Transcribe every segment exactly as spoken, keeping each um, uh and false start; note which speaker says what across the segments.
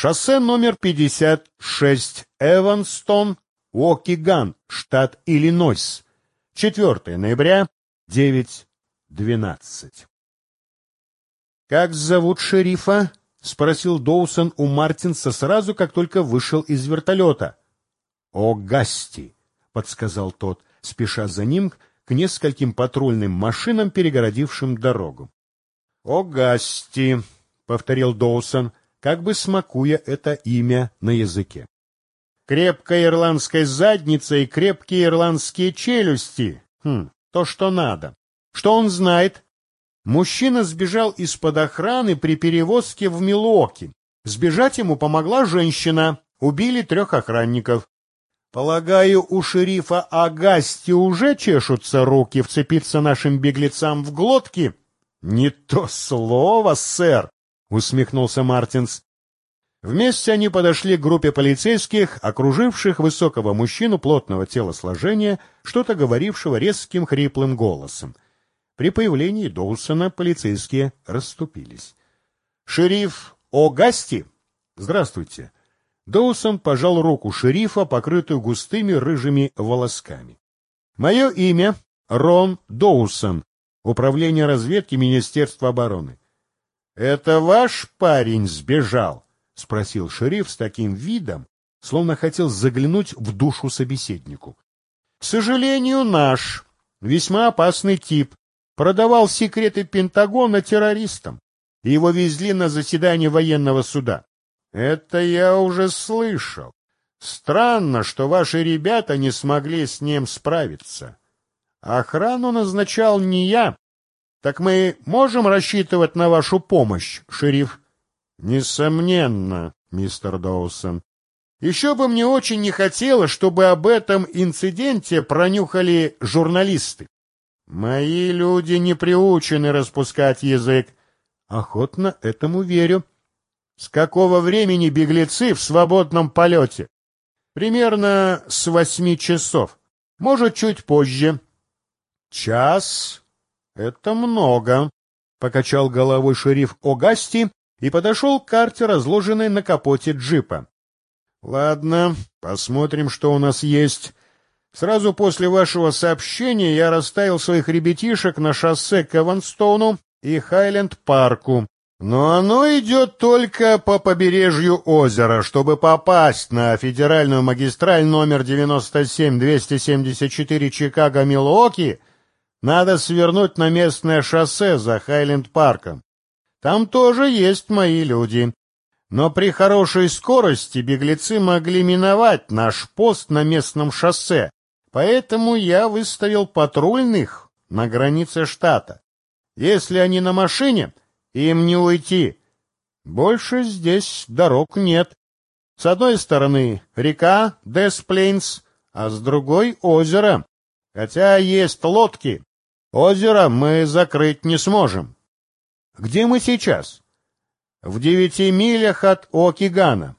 Speaker 1: Шоссе номер пятьдесят шесть, Эванстон, Уокиган, штат Иллинойс. четвёртого ноября, девять двенадцать. «Как зовут шерифа?» — спросил Доусон у Мартинса сразу, как только вышел из вертолета. «О'Гасти», — подсказал тот, спеша за ним к нескольким патрульным машинам, перегородившим дорогу. «О'Гасти», — повторил Доусон, как бы смакуя это имя на языке. «Крепкая ирландская задница и крепкие ирландские челюсти. Хм, то, что надо. Что он знает?» Мужчина сбежал из-под охраны при перевозке в Милуоки. Сбежать ему помогла женщина. Убили трех охранников. Полагаю, у шерифа Агасти уже чешутся руки вцепиться нашим беглецам в глотки? — Не то слово, сэр, — усмехнулся Мартинс. Вместе они подошли к группе полицейских, окруживших высокого мужчину плотного телосложения, что-то говорившего резким хриплым голосом. При появлении Доусона полицейские расступились. — Шериф О'Гасти? — Здравствуйте. Доусон пожал руку шерифа, покрытую густыми рыжими волосками. — Мое имя Рон Доусон, Управление разведки Министерства обороны. — Это ваш парень сбежал? — спросил шериф с таким видом, словно хотел заглянуть в душу собеседнику. — К сожалению, наш. Весьма опасный тип. Продавал секреты Пентагона террористам. Его везли на заседание военного суда. Это я уже слышал. Странно, что ваши ребята не смогли с ним справиться. Охрану назначал не я. Так мы можем рассчитывать на вашу помощь, шериф? Несомненно, мистер Доусон. Еще бы мне очень не хотелось, чтобы об этом инциденте пронюхали журналисты. Мои люди не приучены распускать язык. Охотно этому верю. С какого времени беглецы в свободном полете? Примерно с восьми часов. Может, чуть позже. Час? Это много, — покачал головой шериф О'Гасти и подошел к карте, разложенной на капоте джипа. Ладно, посмотрим, что у нас есть. Сразу после вашего сообщения я расставил своих ребятишек на шоссе к Эванстоуну и Хайленд-парку. Но оно идет только по побережью озера. Чтобы попасть на федеральную магистраль номер девяносто семь двести семьдесят четыре Чикаго-Милуоки, надо свернуть на местное шоссе за Хайленд-парком. Там тоже есть мои люди. Но при хорошей скорости беглецы могли миновать наш пост на местном шоссе. Поэтому я выставил патрульных на границе штата. Если они на машине, им не уйти. Больше здесь дорог нет. С одной стороны река Дес-Плейнс, а с другой — озеро. Хотя есть лодки. Озеро мы закрыть не сможем. Где мы сейчас? В девяти милях от Уокигана.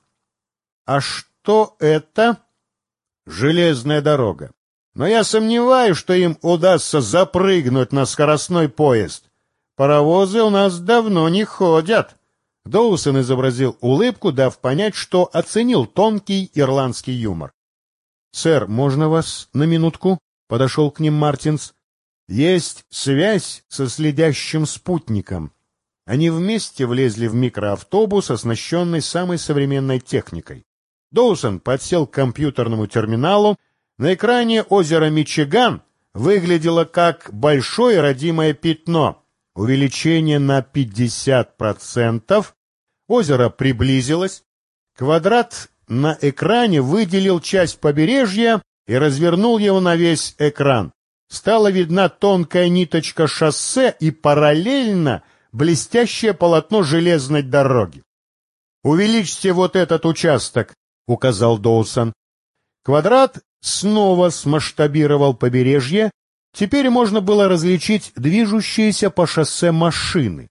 Speaker 1: А что это? Железная дорога. Но я сомневаюсь, что им удастся запрыгнуть на скоростной поезд. Паровозы у нас давно не ходят. Доусон изобразил улыбку, дав понять, что оценил тонкий ирландский юмор. — Сэр, можно вас на минутку? — подошел к ним Мартинс. — Есть связь со следящим спутником. Они вместе влезли в микроавтобус, оснащенный самой современной техникой. Доусон подсел к компьютерному терминалу. На экране озеро Мичиган выглядело как большое родимое пятно. Увеличение на пятьдесят процентов. Озеро приблизилось. Квадрат на экране выделил часть побережья и развернул его на весь экран. Стала видна тонкая ниточка шоссе и параллельно блестящее полотно железной дороги. «Увеличьте вот этот участок», — указал Доусон. Квадрат снова смасштабировал побережье. Теперь можно было различить движущиеся по шоссе машины.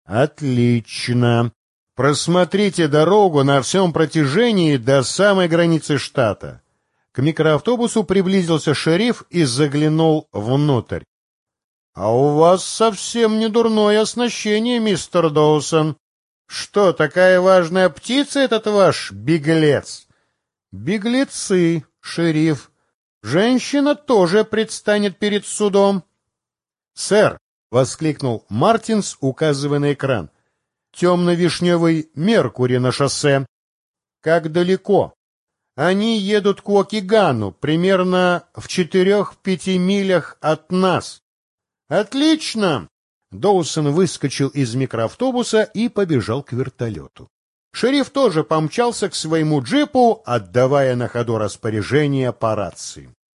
Speaker 1: Отлично. Просмотрите дорогу на всем протяжении до самой границы штата. К микроавтобусу приблизился шериф и заглянул внутрь. — А у вас совсем не дурное оснащение, мистер Доусон. Что, такая важная птица этот ваш беглец? Беглецы, шериф. Женщина тоже предстанет перед судом. Сэр, — воскликнул Мартинс, указывая на экран, — темно-вишневый Меркури на шоссе. Как далеко? Они едут к Уокигану, примерно в четырех-пяти милях от нас. Отлично! Доусон выскочил из микроавтобуса и побежал к вертолету. Шериф тоже помчался к своему джипу, отдавая на ходу распоряжение по рации.